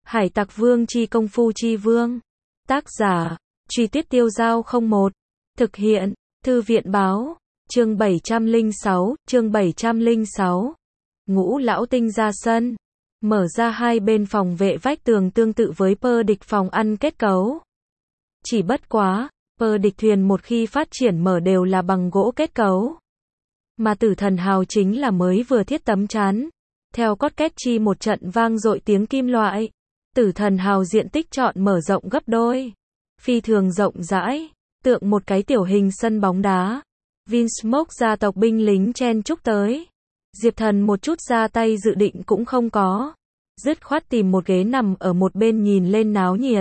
Hải Tặc Vương chi công phu chi vương. Tác giả, Truy Tuyết Tiêu Dao 01. Thực hiện, Thư viện báo. Chương 706. Ngũ lão tinh ra sân. Mở ra hai bên phòng vệ vách tường tương tự với pơ địch phòng ăn kết cấu. Chỉ bất quá, pơ địch thuyền một khi phát triển mở đều là bằng gỗ kết cấu. Mà Tử Thần Hào chính là mới vừa thiết tấm chắn. Theo cót két chi một trận vang dội tiếng kim loại. Tử Thần Hào diện tích trọn mở rộng gấp đôi. Phi thường rộng rãi, tượng một cái tiểu hình sân bóng đá. Vinsmoke gia tộc binh lính chen chúc tới. Diệp Thần một chút ra tay dự định cũng không có. Dứt khoát tìm một ghế nằm ở một bên nhìn lên náo nhiệt.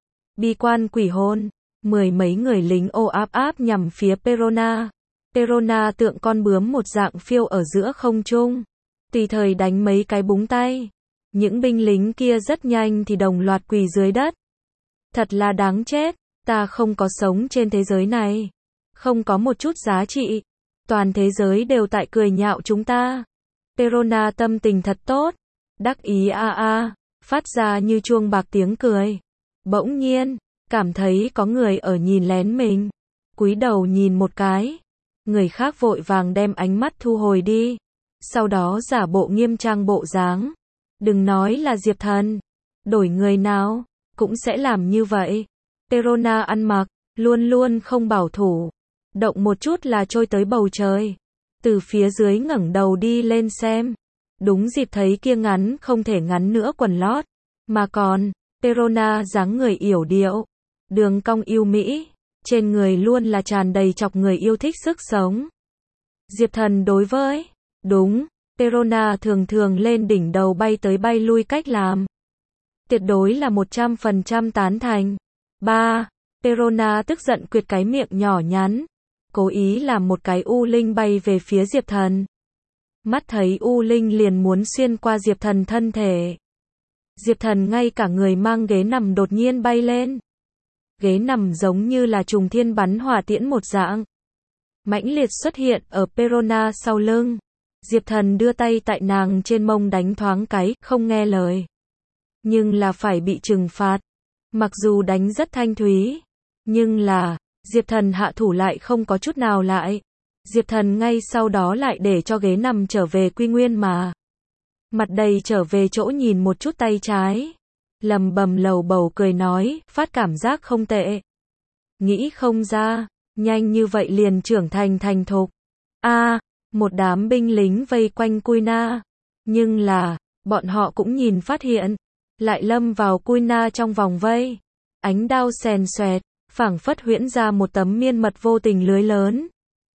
Bi quan quỷ hồn, mười mấy người lính ô áp áp nhằm phía Perona. Perona tượng con bướm một dạng phiêu ở giữa không trung. Tùy thời đánh mấy cái búng tay. Những binh lính kia rất nhanh thì đồng loạt quỳ dưới đất. Thật là đáng chết, ta không có sống trên thế giới này. Không có một chút giá trị. Toàn thế giới đều tại cười nhạo chúng ta. Perona tâm tình thật tốt. Đắc ý phát ra như chuông bạc tiếng cười. Bỗng nhiên, cảm thấy có người ở nhìn lén mình. Cúi đầu nhìn một cái. Người khác vội vàng đem ánh mắt thu hồi đi. Sau đó giả bộ nghiêm trang bộ dáng. Đừng nói là Diệp Thần. Đổi người nào, cũng sẽ làm như vậy. Perona ăn mặc, luôn luôn không bảo thủ. Động một chút là trôi tới bầu trời. Từ phía dưới ngẩng đầu đi lên xem. Đúng dịp thấy kia ngắn không thể ngắn nữa quần lót. Mà còn, Perona dáng người yểu điệu. Đường cong yêu mỹ. Trên người luôn là tràn đầy chọc người yêu thích sức sống. Diệp Thần đối với, đúng, Perona thường thường lên đỉnh đầu bay tới bay lui cách làm. Tuyệt đối là 100% tán thành. 3. Perona tức giận quyệt cái miệng nhỏ nhắn. Cố ý làm một cái U Linh bay về phía Diệp Thần. Mắt thấy U Linh liền muốn xuyên qua Diệp Thần thân thể. Diệp Thần ngay cả người mang ghế nằm đột nhiên bay lên. Ghế nằm giống như là trùng thiên bắn hỏa tiễn một dạng. Mãnh liệt xuất hiện ở Perona sau lưng. Diệp Thần đưa tay tại nàng trên mông đánh thoáng cái, không nghe lời. Nhưng là phải bị trừng phạt. Mặc dù đánh rất thanh thúy. Nhưng là, Diệp Thần hạ thủ lại không có chút nào lại. Diệp Thần ngay sau đó lại để cho ghế nằm trở về quy nguyên mà. Mặt đầy trở về chỗ nhìn một chút tay trái. Lầm bầm lầu bầu cười nói, phát cảm giác không tệ. Nghĩ không ra, nhanh như vậy liền trưởng thành thục. Một đám binh lính vây quanh Kuina. Nhưng là, bọn họ cũng nhìn phát hiện. Lại lâm vào Kuina trong vòng vây. Ánh đao xèn xoẹt, phảng phất huyễn ra một tấm miên mật vô tình lưới lớn.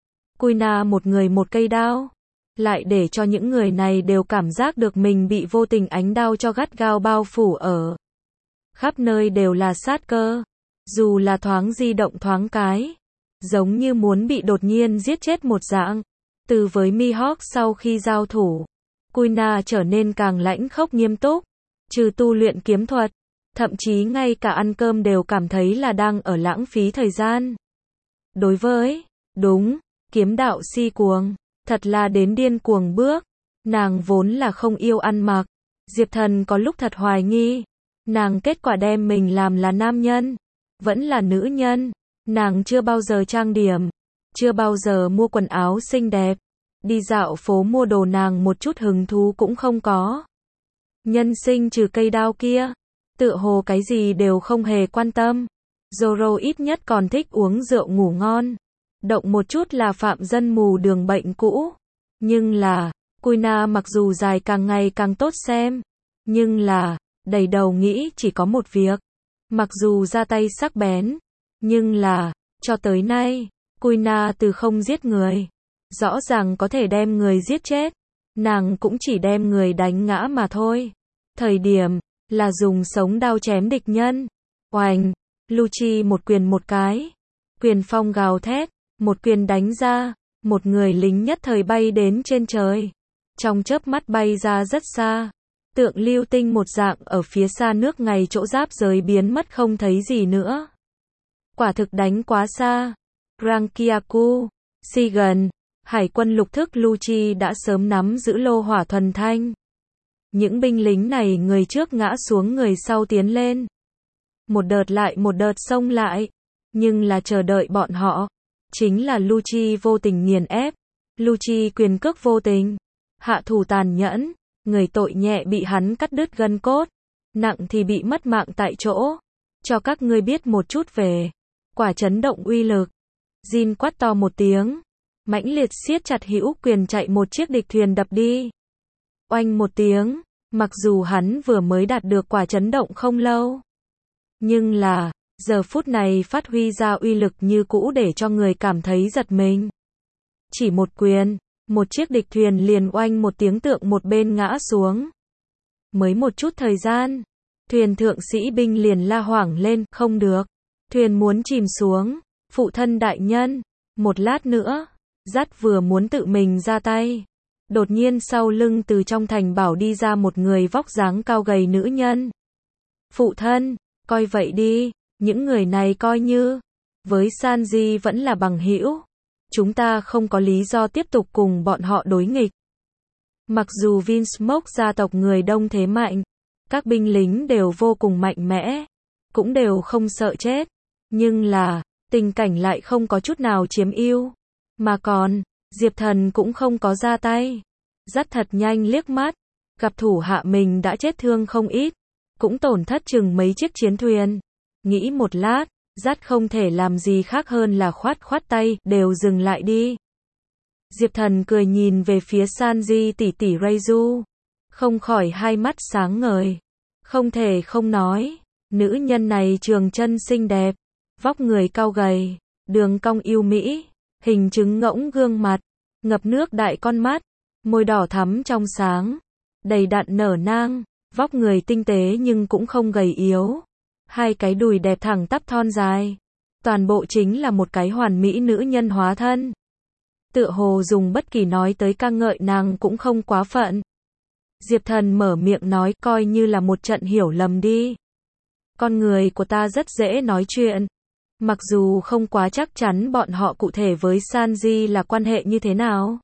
Kuina một người một cây đao. Lại để cho những người này đều cảm giác được mình bị vô tình ánh đao cho gắt gao bao phủ ở. Khắp nơi đều là sát cơ. Dù là thoáng di động thoáng cái. Giống như muốn bị đột nhiên giết chết một dạng. Từ với Mihawk sau khi giao thủ. Kuina trở nên càng lãnh khốc nghiêm túc. Trừ tu luyện kiếm thuật. Thậm chí ngay cả ăn cơm đều cảm thấy là đang ở lãng phí thời gian. Đối với, đúng, kiếm đạo si cuồng. Thật là đến điên cuồng bước. Nàng vốn là không yêu ăn mặc. Diệp Thần có lúc thật hoài nghi. Nàng kết quả đem mình làm là nam nhân. Vẫn là nữ nhân. Nàng chưa bao giờ trang điểm. Chưa bao giờ mua quần áo xinh đẹp. Đi dạo phố mua đồ nàng một chút hứng thú cũng không có. Nhân sinh trừ cây đao kia. Tựa hồ cái gì đều không hề quan tâm. Zoro ít nhất còn thích uống rượu ngủ ngon. Động một chút là phạm dân mù đường bệnh cũ. Nhưng là, Kuina mặc dù dài càng ngày càng tốt xem. Nhưng là, đầy đầu nghĩ chỉ có một việc. Mặc dù ra tay sắc bén. Nhưng là, cho tới nay, Kuina từ không giết người. Rõ ràng có thể đem người giết chết. Nàng cũng chỉ đem người đánh ngã mà thôi. Thời điểm, là dùng sống đao chém địch nhân. Oành, Lucci một quyền một cái. Quyền phong gào thét. Một quyền đánh ra, một người lính nhất thời bay đến trên trời. Trong chớp mắt bay ra rất xa. Tượng lưu tinh một dạng ở phía xa nước ngày chỗ giáp giới biến mất không thấy gì nữa. Quả thực đánh quá xa. Rankiaku, Shigen, hải quân lục thức Lucci đã sớm nắm giữ lô hỏa thuần thanh. Những binh lính này người trước ngã xuống người sau tiến lên. Một đợt lại một đợt xông lại. Nhưng là chờ đợi bọn họ. Chính là Lucci vô tình nghiền ép. Lucci quyền cước vô tình. Hạ thủ tàn nhẫn. Người tội nhẹ bị hắn cắt đứt gân cốt. Nặng thì bị mất mạng tại chỗ. Cho các ngươi biết một chút về quả chấn động uy lực. Jin quát to một tiếng. Mãnh liệt siết chặt hữu quyền chạy một chiếc địch thuyền đập đi. Oanh một tiếng. Mặc dù hắn vừa mới đạt được quả chấn động không lâu. Nhưng là, giờ phút này phát huy ra uy lực như cũ để cho người cảm thấy giật mình. Chỉ một quyền, một chiếc địch thuyền liền oanh một tiếng tượng một bên ngã xuống. Mới một chút thời gian, thuyền thượng sĩ binh liền la hoảng lên, không được. Thuyền muốn chìm xuống, phụ thân đại nhân. Một lát nữa, dắt vừa muốn tự mình ra tay. Đột nhiên sau lưng từ trong thành bảo đi ra một người vóc dáng cao gầy nữ nhân. Phụ thân, coi vậy đi, những người này coi như với Sanji vẫn là bằng hữu. Chúng ta không có lý do tiếp tục cùng bọn họ đối nghịch. Mặc dù Vinsmoke gia tộc người đông thế mạnh, các binh lính đều vô cùng mạnh mẽ, cũng đều không sợ chết, nhưng là tình cảnh lại không có chút nào chiếm ưu, mà còn Diệp Thần cũng không có ra tay. Dắt thật nhanh liếc mắt, gặp thủ hạ mình đã chết thương không ít, cũng tổn thất chừng mấy chiếc chiến thuyền. Nghĩ một lát, dắt không thể làm gì khác hơn là khoát khoát tay, đều dừng lại đi. Diệp Thần cười nhìn về phía Sanji tỷ tỷ Reizu, không khỏi hai mắt sáng ngời. Không thể không nói, nữ nhân này trường chân xinh đẹp, vóc người cao gầy, đường cong yêu mỹ, hình trứng ngỗng gương mặt, ngập nước đại con mắt, môi đỏ thắm trong sáng, đầy đặn nở nang, vóc người tinh tế nhưng cũng không gầy yếu. Hai cái đùi đẹp thẳng tắp thon dài, toàn bộ chính là một cái hoàn mỹ nữ nhân hóa thân. Tựa hồ dùng bất kỳ nói tới ca ngợi nàng cũng không quá phận. Diệp Thần mở miệng nói, coi như là một trận hiểu lầm đi. Con người của ta rất dễ nói chuyện. Mặc dù không quá chắc chắn bọn họ cụ thể với Sanji là quan hệ như thế nào.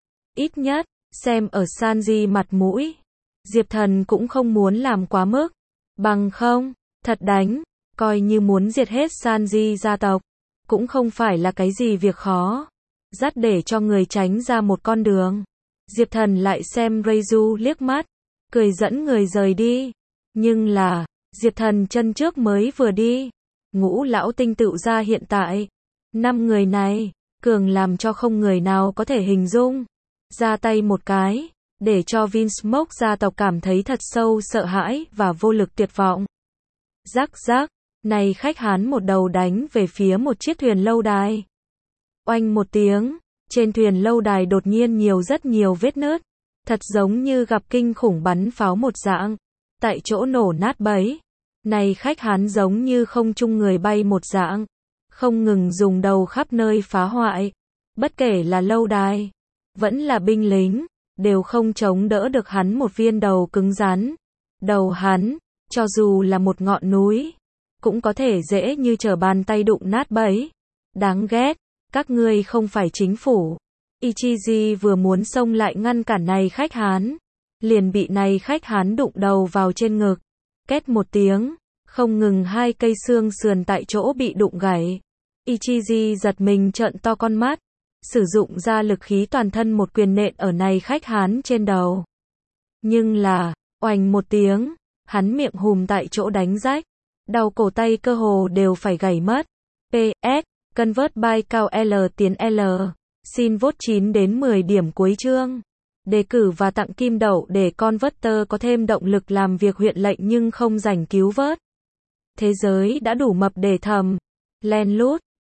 Ít nhất, xem ở Sanji mặt mũi, Diệp Thần cũng không muốn làm quá mức. Bằng không, thật đánh, coi như muốn diệt hết Sanji gia tộc, cũng không phải là cái gì việc khó. Dắt để cho người tránh ra một con đường. Diệp Thần lại xem Reizu liếc mắt, cười dẫn người rời đi. Nhưng là, Diệp Thần chân trước mới vừa đi, Ngũ lão tinh tựu ra hiện tại. 5 người này, cường làm cho không người nào có thể hình dung. Ra tay một cái, để cho Vinsmoke gia tộc cảm thấy thật sâu sợ hãi và vô lực tuyệt vọng. Rắc rắc, này khách Hán một đầu đánh về phía một chiếc thuyền lâu đài. Oanh một tiếng, trên thuyền lâu đài đột nhiên rất nhiều vết nứt, thật giống như gặp kinh khủng bắn pháo một dạng, tại chỗ nổ nát bấy. Này khách Hán giống như không trung người bay một dạng, không ngừng dùng đầu khắp nơi phá hoại. Bất kể là lâu đài, vẫn là binh lính, đều không chống đỡ được hắn một viên đầu cứng rắn. Đầu hắn, cho dù là một ngọn núi, cũng có thể dễ như trở bàn tay đụng nát bấy. Đáng ghét, các ngươi không phải chính phủ. Ichiji vừa muốn xông lại ngăn cản này khách Hán, liền bị này khách Hán đụng đầu vào trên ngực. Két một tiếng, không ngừng 2 cây xương sườn tại chỗ bị đụng gãy. Ichiji giật mình trợn to con mắt, sử dụng ra lực khí toàn thân một quyền nện ở này khách Hán trên đầu. Nhưng là, oành một tiếng, hắn miệng hùm tại chỗ đánh rách, đầu cổ tay cơ hồ đều phải gãy mất. PS, Convert by cao L tiến L. Xin vote 9 đến 10 điểm cuối chương. Đề cử và tặng kim đậu để Converter có thêm động lực làm việc huyện lệnh nhưng không rảnh cứu vớt. Thế giới đã đủ mập để thầm. Len lút.